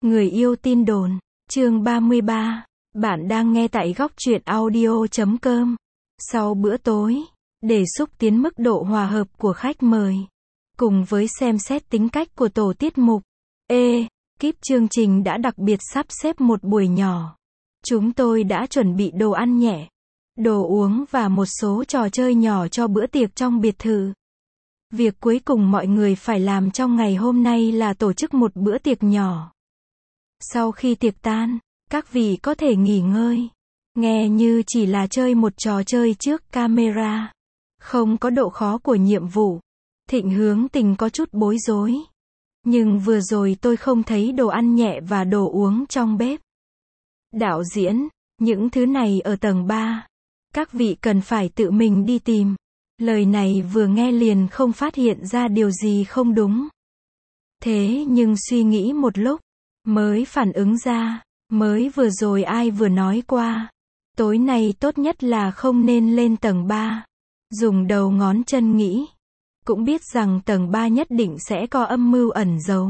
Người yêu tin đồn, chương 33. Bạn đang nghe tại góc truyện audio.com. Sau bữa tối, để xúc tiến mức độ hòa hợp của khách mời, cùng với xem xét tính cách của tổ tiết mục, kíp chương trình đã đặc biệt sắp xếp một buổi nhỏ. Chúng tôi đã chuẩn bị đồ ăn nhẹ, đồ uống và một số trò chơi nhỏ cho bữa tiệc trong biệt thự. Việc cuối cùng mọi người phải làm trong ngày hôm nay là tổ chức một bữa tiệc nhỏ. Sau khi tiệc tan, các vị có thể nghỉ ngơi. Nghe như chỉ là chơi một trò chơi trước camera. Không có độ khó của nhiệm vụ. Thịnh Hướng Tình có chút bối rối. Nhưng vừa rồi tôi không thấy đồ ăn nhẹ và đồ uống trong bếp. Đạo diễn, những thứ này ở tầng 3. Các vị cần phải tự mình đi tìm. Lời này vừa nghe liền không phát hiện ra điều gì không đúng. Thế nhưng suy nghĩ một lúc, mới phản ứng ra, mới vừa rồi ai vừa nói qua. Tối nay tốt nhất là không nên lên tầng 3. Dùng đầu ngón chân nghĩ. Cũng biết rằng tầng 3 nhất định sẽ có âm mưu ẩn giấu.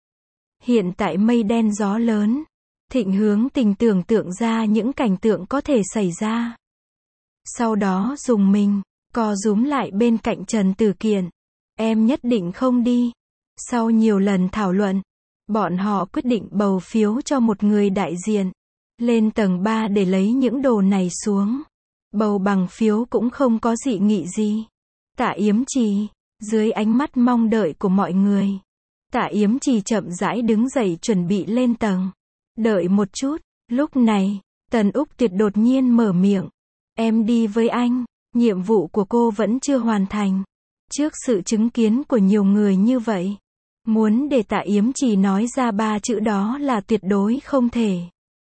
Hiện tại mây đen gió lớn. Thịnh Hướng Tình tưởng tượng ra những cảnh tượng có thể xảy ra. Sau đó dùng mình, co rúm lại bên cạnh Trần Tử Kiện. Em nhất định không đi. Sau nhiều lần thảo luận, bọn họ quyết định bầu phiếu cho một người đại diện. Lên tầng 3 để lấy những đồ này xuống. Bầu bằng phiếu cũng không có dị nghị gì. Tạ Yếm Trì, dưới ánh mắt mong đợi của mọi người. Tạ Yếm Trì chậm rãi đứng dậy chuẩn bị lên tầng. Đợi một chút, lúc này, Tần Úc Tuyệt đột nhiên mở miệng. Em đi với anh, nhiệm vụ của cô vẫn chưa hoàn thành. Trước sự chứng kiến của nhiều người như vậy, muốn để Tạ Yếm Trì nói ra 3 chữ đó là tuyệt đối không thể.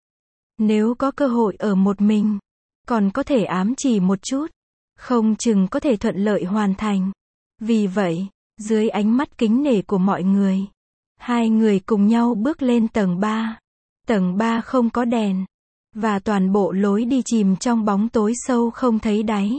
Nếu có cơ hội ở một mình, còn có thể ám chỉ một chút, không chừng có thể thuận lợi hoàn thành. Vì vậy, dưới ánh mắt kính nể của mọi người, hai người cùng nhau bước lên tầng 3. Tầng 3 không có đèn, và toàn bộ lối đi chìm trong bóng tối sâu không thấy đáy.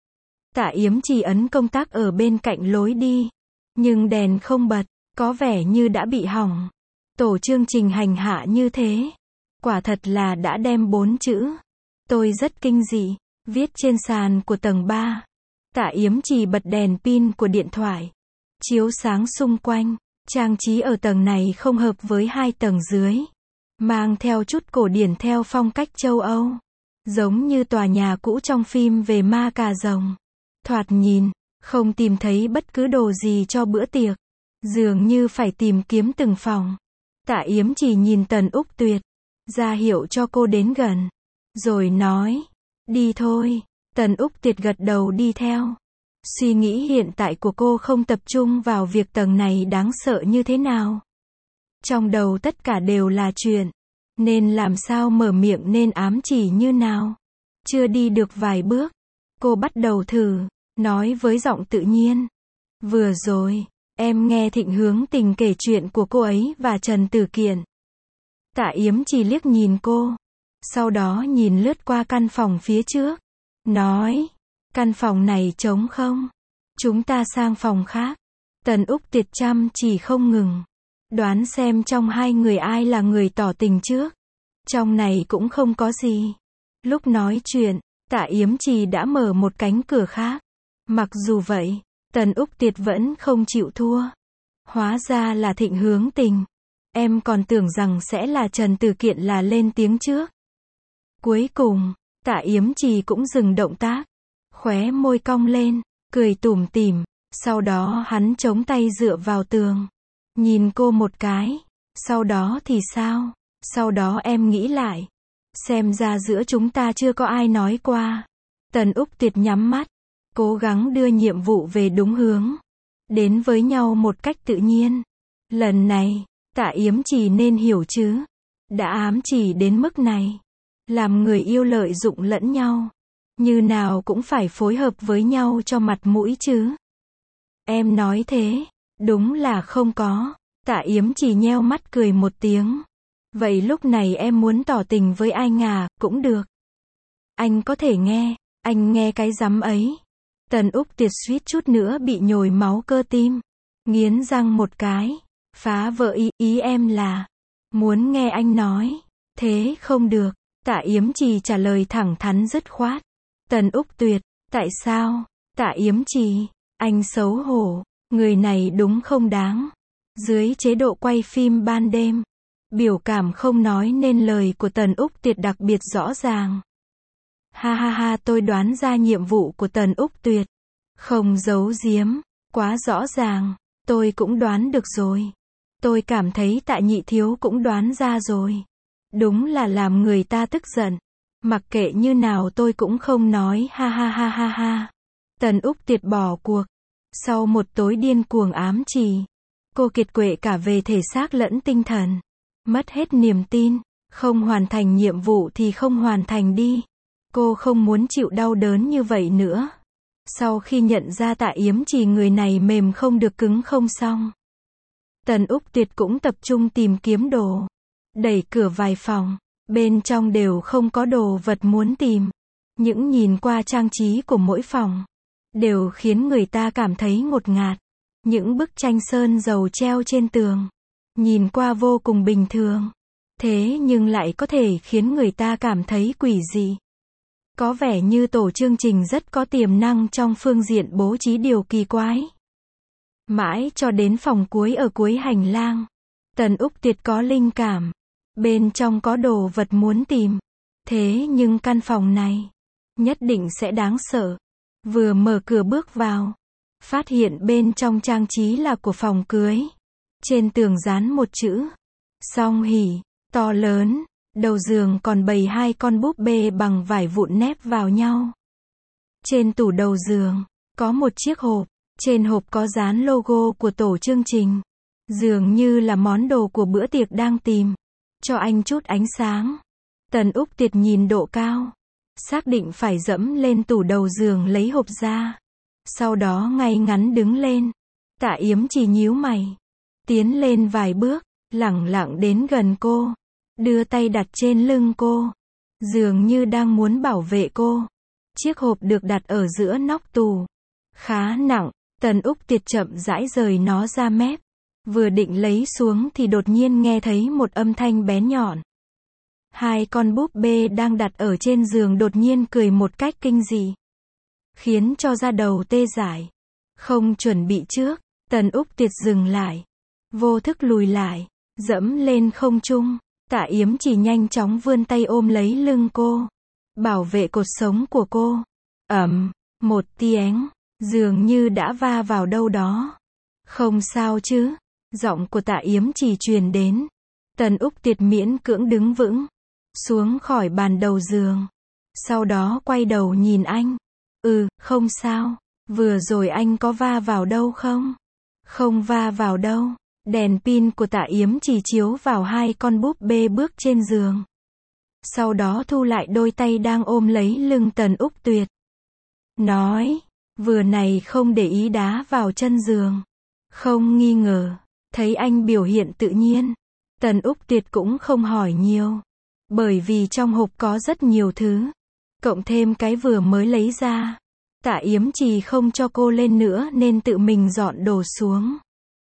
Tạ Yếm Trì ấn công tắc ở bên cạnh lối đi, nhưng đèn không bật, có vẻ như đã bị hỏng. Tổ chương trình hành hạ như thế, quả thật là đã đem 4 chữ tôi rất kinh dị viết trên sàn của tầng 3. Tạ Yếm Trì bật đèn pin của điện thoại, chiếu sáng xung quanh. Trang trí ở tầng này không hợp với 2 tầng dưới, mang theo chút cổ điển theo phong cách châu Âu, giống như tòa nhà cũ trong phim về ma cà rồng. Thoạt nhìn, không tìm thấy bất cứ đồ gì cho bữa tiệc, dường như phải tìm kiếm từng phòng. Tạ Yếm Trì nhìn Tần Úc Tuyệt, ra hiệu cho cô đến gần, rồi nói, đi thôi. Tần Úc Tuyệt gật đầu đi theo. Suy nghĩ hiện tại của cô không tập trung vào việc tầng này đáng sợ như thế nào. Trong đầu tất cả đều là chuyện, nên làm sao mở miệng nên ám chỉ như nào. Chưa đi được vài bước, cô bắt đầu thử, nói với giọng tự nhiên. Vừa rồi, em nghe Thịnh Hướng Tình kể chuyện của cô ấy và Trần Tử Kiện. Tạ Yếm Trì liếc nhìn cô, sau đó nhìn lướt qua căn phòng phía trước, nói, căn phòng này trống không? Chúng ta sang phòng khác. Tần Úc Tuyệt chăm chỉ không ngừng. Đoán xem trong hai người ai là người tỏ tình trước. Trong này cũng không có gì. Lúc nói chuyện, Tạ Yếm Trì đã mở một cánh cửa khác. Mặc dù vậy, Tần Úc Tuyệt vẫn không chịu thua. Hóa ra là Thịnh Hướng Tình. Em còn tưởng rằng sẽ là Trần Tử Kiện là lên tiếng trước. Cuối cùng, Tạ Yếm Trì cũng dừng động tác. Khóe môi cong lên, cười tủm tỉm. Sau đó hắn chống tay dựa vào tường. Nhìn cô một cái. Sau đó thì sao? Sau đó em nghĩ lại. Xem ra giữa chúng ta chưa có ai nói qua. Tần Úc Tuyệt nhắm mắt, cố gắng đưa nhiệm vụ về đúng hướng. Đến với nhau một cách tự nhiên. Lần này, Tạ Yếm Trì nên hiểu chứ. Đã ám chỉ đến mức này. Làm người yêu lợi dụng lẫn nhau. Như nào cũng phải phối hợp với nhau cho mặt mũi chứ. Em nói thế, đúng là không có. Tạ Yếm Trì nheo mắt cười một tiếng. Vậy lúc này em muốn tỏ tình với anh à, cũng được. Anh có thể nghe, anh nghe cái rắm ấy. Tần Úc Tuyệt suýt chút nữa bị nhồi máu cơ tim. Nghiến răng một cái. Phá vỡ ý em là. Muốn nghe anh nói. Thế không được. Tạ Yếm Trì trả lời thẳng thắn dứt khoát. Tần Úc Tuyệt, tại sao? Tạ Yếm Trì, anh xấu hổ, người này đúng không đáng. Dưới chế độ quay phim ban đêm, biểu cảm không nói nên lời của Tần Úc Tuyệt đặc biệt rõ ràng. Ha ha ha, tôi đoán ra nhiệm vụ của Tần Úc Tuyệt. Không giấu giếm, quá rõ ràng, tôi cũng đoán được rồi. Tôi cảm thấy Tạ Nhị Thiếu cũng đoán ra rồi. Đúng là làm người ta tức giận. Mặc kệ như nào tôi cũng không nói, ha ha ha ha ha. Tần Úc Tuyệt bỏ cuộc. Sau một tối điên cuồng ám chỉ, cô kiệt quệ cả về thể xác lẫn tinh thần. Mất hết niềm tin, không hoàn thành nhiệm vụ thì không hoàn thành đi. Cô không muốn chịu đau đớn như vậy nữa. Sau khi nhận ra Tạ Yếm Trì người này mềm không được cứng không xong, Tần Úc Tuyệt cũng tập trung tìm kiếm đồ. Đẩy cửa vài phòng, bên trong đều không có đồ vật muốn tìm. Những nhìn qua trang trí của mỗi phòng, đều khiến người ta cảm thấy ngột ngạt. Những bức tranh sơn dầu treo trên tường, nhìn qua vô cùng bình thường. Thế nhưng lại có thể khiến người ta cảm thấy quỷ dị. Có vẻ như tổ chương trình rất có tiềm năng trong phương diện bố trí điều kỳ quái. Mãi cho đến phòng cuối ở cuối hành lang, Tần Úc Tuyệt có linh cảm. Bên trong có đồ vật muốn tìm. Thế nhưng căn phòng này nhất định sẽ đáng sợ. Vừa mở cửa bước vào, phát hiện bên trong trang trí là của phòng cưới. Trên tường dán một chữ Song Hỷ, to lớn. Đầu giường còn bày 2 con búp bê bằng vải vụn nép vào nhau. Trên tủ đầu giường, có một chiếc hộp. Trên hộp có dán logo của tổ chương trình. Dường như là món đồ của bữa tiệc đang tìm. Cho anh chút ánh sáng. Tần Úc Tuyệt nhìn độ cao. Xác định phải dẫm lên tủ đầu giường lấy hộp ra. Sau đó ngay ngắn đứng lên. Tạ Yếm Trì nhíu mày. Tiến lên vài bước, lẳng lặng đến gần cô. Đưa tay đặt trên lưng cô. Dường như đang muốn bảo vệ cô. Chiếc hộp được đặt ở giữa nóc tủ. Khá nặng, Tần Úc Tuyệt chậm rãi rời nó ra mép. Vừa định lấy xuống thì đột nhiên nghe thấy một âm thanh bén nhọn. 2 con búp bê đang đặt ở trên giường đột nhiên cười một cách kinh dị, khiến cho da đầu tê dại. Không chuẩn bị trước, Tần Úc Tuyệt dừng lại. Vô thức lùi lại, dẫm lên không trung. Tạ Yếm Trì nhanh chóng vươn tay ôm lấy lưng cô, bảo vệ cột sống của cô. Một tiếng, dường như đã va vào đâu đó. Không sao chứ? Giọng của Tạ Yếm Trì truyền đến. Tần Úc Tuyệt miễn cưỡng đứng vững, xuống khỏi bàn đầu giường. Sau đó quay đầu nhìn anh. Không sao. Vừa rồi anh có va vào đâu không? Không va vào đâu. Đèn pin của Tạ Yếm Trì chiếu vào 2 con búp bê bước trên giường. Sau đó thu lại đôi tay đang ôm lấy lưng Tần Úc Tuyệt. Nói, vừa này không để ý đá vào chân giường. Không nghi ngờ. Thấy anh biểu hiện tự nhiên, Tần Úc Tuyệt cũng không hỏi nhiều. Bởi vì trong hộp có rất nhiều thứ. Cộng thêm cái vừa mới lấy ra. Tạ Yếm Trì không cho cô lên nữa nên tự mình dọn đồ xuống.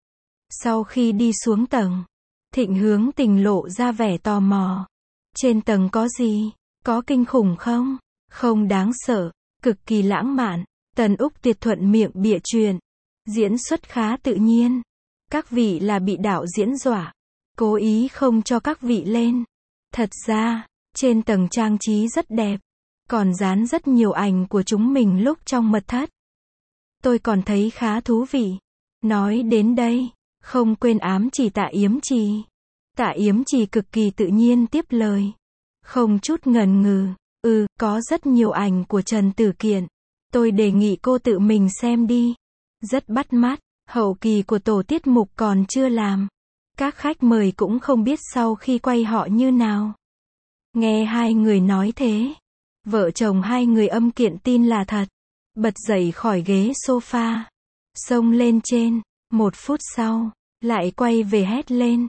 Sau khi đi xuống tầng, Thịnh Hướng Tình lộ ra vẻ tò mò. Trên tầng có gì? Có kinh khủng không? Không đáng sợ, cực kỳ lãng mạn. Tần Úc Tuyệt thuận miệng bịa chuyện. Diễn xuất khá tự nhiên. Các vị là bị đạo diễn dọa, cố ý không cho các vị lên. Thật ra, trên tầng trang trí rất đẹp. Còn dán rất nhiều ảnh của chúng mình lúc trong mật thất. Tôi còn thấy khá thú vị. Nói đến đây, không quên ám chỉ Tạ Yếm Trì. Tạ Yếm Trì cực kỳ tự nhiên tiếp lời. Không chút ngần ngừ. Có rất nhiều ảnh của Trần Tử Kiện. Tôi đề nghị cô tự mình xem đi. Rất bắt mắt. Hậu kỳ của tổ tiết mục còn chưa làm. Các khách mời cũng không biết sau khi quay họ như nào. Nghe 2 người nói thế, vợ chồng 2 người âm kiện tin là thật. Bật dậy khỏi ghế sofa, xông lên trên. 1 phút sau, lại quay về hét lên.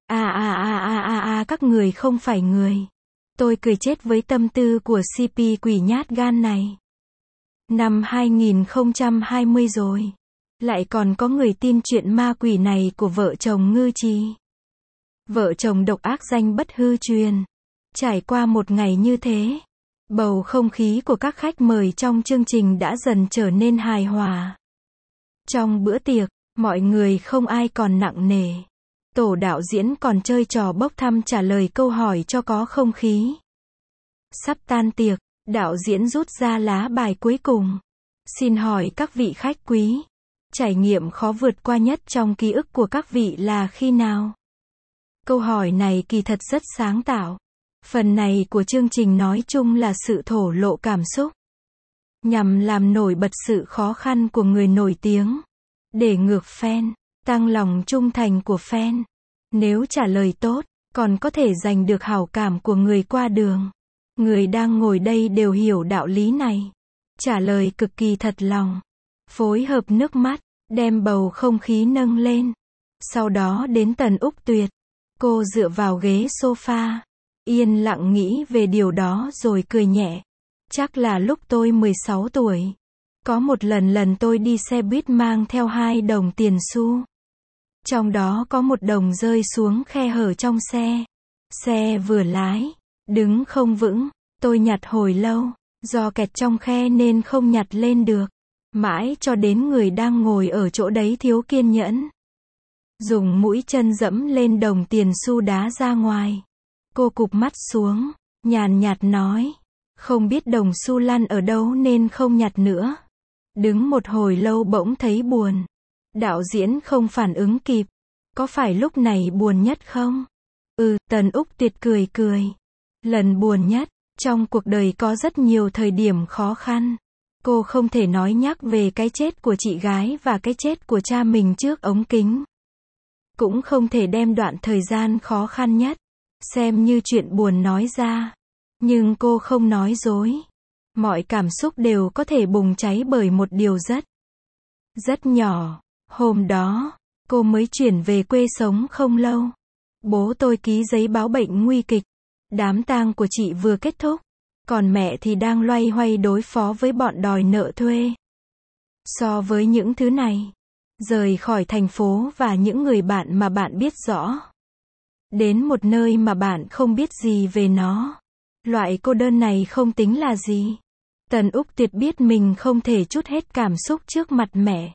Các người không phải người. Tôi cười chết với tâm tư của CP quỷ nhát gan này. Năm 2020 rồi. Lại còn có người tin chuyện ma quỷ này của vợ chồng Ngư Trì. Vợ chồng độc ác danh bất hư truyền. Trải qua một ngày như thế, bầu không khí của các khách mời trong chương trình đã dần trở nên hài hòa. Trong bữa tiệc, mọi người không ai còn nặng nề. Tổ đạo diễn còn chơi trò bốc thăm trả lời câu hỏi cho có không khí. Sắp tan tiệc, đạo diễn rút ra lá bài cuối cùng. Xin hỏi các vị khách quý, trải nghiệm khó vượt qua nhất trong ký ức của các vị là khi nào? Câu hỏi này kỳ thật rất sáng tạo. Phần này của chương trình nói chung là sự thổ lộ cảm xúc, nhằm làm nổi bật sự khó khăn của người nổi tiếng, để ngược fan, tăng lòng trung thành của fan. Nếu trả lời tốt, còn có thể giành được hảo cảm của người qua đường. Người đang ngồi đây đều hiểu đạo lý này. Trả lời cực kỳ thật lòng, phối hợp nước mắt, đem bầu không khí nâng lên. Sau đó đến Tần Úc Tuyệt. Cô dựa vào ghế sofa, yên lặng nghĩ về điều đó rồi cười nhẹ. Chắc là lúc tôi 16 tuổi. Có một lần tôi đi xe buýt mang theo 2 đồng tiền xu. Trong đó có 1 đồng rơi xuống khe hở trong xe. Xe vừa lái, đứng không vững, tôi nhặt hồi lâu. Do kẹt trong khe nên không nhặt lên được. Mãi cho đến người đang ngồi ở chỗ đấy thiếu kiên nhẫn, dùng mũi chân dẫm lên đồng tiền xu đá ra ngoài. Cô cụp mắt xuống, nhàn nhạt nói, không biết đồng xu lăn ở đâu nên không nhặt nữa. Đứng một hồi lâu bỗng thấy buồn. Đạo diễn không phản ứng kịp. Có phải lúc này buồn nhất không? Tần Úc Tuyệt cười cười. Lần buồn nhất, trong cuộc đời có rất nhiều thời điểm khó khăn. Cô không thể nói nhắc về cái chết của chị gái và cái chết của cha mình trước ống kính. Cũng không thể đem đoạn thời gian khó khăn nhất xem như chuyện buồn nói ra. Nhưng cô không nói dối. Mọi cảm xúc đều có thể bùng cháy bởi một điều rất nhỏ. Hôm đó, cô mới chuyển về quê sống không lâu. Bố tôi ký giấy báo bệnh nguy kịch. Đám tang của chị vừa kết thúc. Còn mẹ thì đang loay hoay đối phó với bọn đòi nợ thuê. So với những thứ này, rời khỏi thành phố và những người bạn mà bạn biết rõ, đến một nơi mà bạn không biết gì về nó, loại cô đơn này không tính là gì. Tần Úc Tuyệt biết mình không thể trút hết cảm xúc trước mặt mẹ.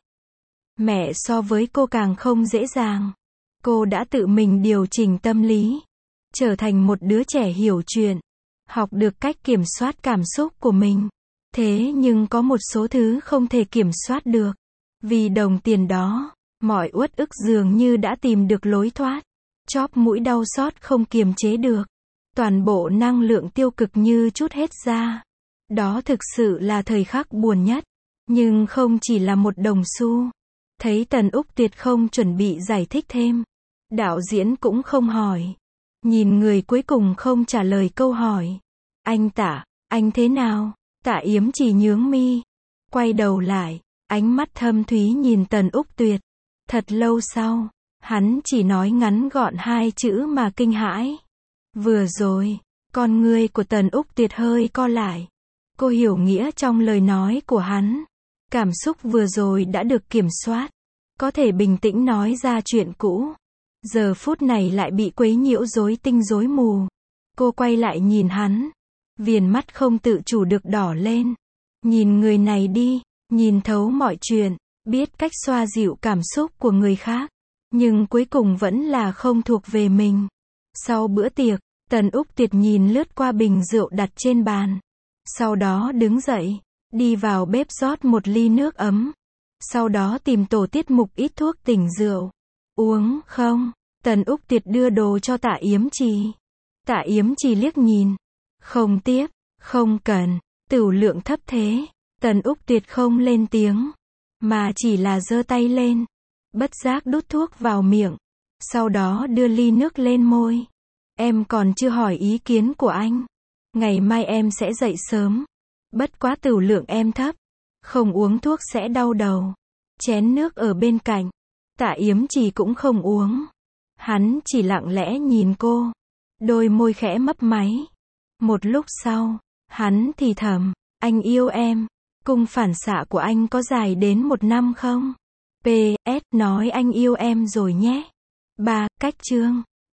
Mẹ so với cô càng không dễ dàng. Cô đã tự mình điều chỉnh tâm lý, trở thành một đứa trẻ hiểu chuyện, học được cách kiểm soát cảm xúc của mình. Thế nhưng có một số thứ không thể kiểm soát được. Vì đồng tiền đó, mọi uất ức dường như đã tìm được lối thoát. Chóp mũi đau xót không kiềm chế được. Toàn bộ năng lượng tiêu cực như trút hết ra. Đó thực sự là thời khắc buồn nhất. Nhưng không chỉ là một đồng xu. Thấy Tần Úc Tuyệt không chuẩn bị giải thích thêm, đạo diễn cũng không hỏi. Nhìn người cuối cùng không trả lời câu hỏi. Anh Tạ, anh thế nào? Tạ Yếm chỉ nhướng mi, quay đầu lại, ánh mắt thâm thúy nhìn Tần Úc Tuyệt. Thật lâu sau, hắn chỉ nói ngắn gọn 2 chữ mà kinh hãi. Vừa rồi, con ngươi của Tần Úc Tuyệt hơi co lại. Cô hiểu nghĩa trong lời nói của hắn. Cảm xúc vừa rồi đã được kiểm soát, có thể bình tĩnh nói ra chuyện cũ. Giờ phút này lại bị quấy nhiễu rối tinh rối mù. Cô quay lại nhìn hắn, viền mắt không tự chủ được đỏ lên. Nhìn người này đi, nhìn thấu mọi chuyện, biết cách xoa dịu cảm xúc của người khác, nhưng cuối cùng vẫn là không thuộc về mình. Sau bữa tiệc, Tần Úc Tuyệt nhìn lướt qua bình rượu đặt trên bàn. Sau đó đứng dậy, đi vào bếp rót một ly nước ấm. Sau đó tìm tổ tiết mục ít thuốc tỉnh rượu. Uống không? Tần Úc Tuyệt đưa đồ cho Tạ Yếm Trì. Tạ Yếm Trì liếc nhìn. Không tiếp, không cần, tửu lượng thấp thế. Tần Úc Tuyệt không lên tiếng, mà chỉ là giơ tay lên, bất giác đút thuốc vào miệng. Sau đó đưa ly nước lên môi. Em còn chưa hỏi ý kiến của anh. Ngày mai em sẽ dậy sớm. Bất quá tửu lượng em thấp, không uống thuốc sẽ đau đầu. Chén nước ở bên cạnh, Tạ Yếm Trì cũng không uống. Hắn chỉ lặng lẽ nhìn cô, đôi môi khẽ mấp máy. Một lúc sau, hắn thì thầm, anh yêu em. Cung phản xạ của anh có dài đến 1 năm không? PS, nói anh yêu em rồi nhé. 3. Cách chương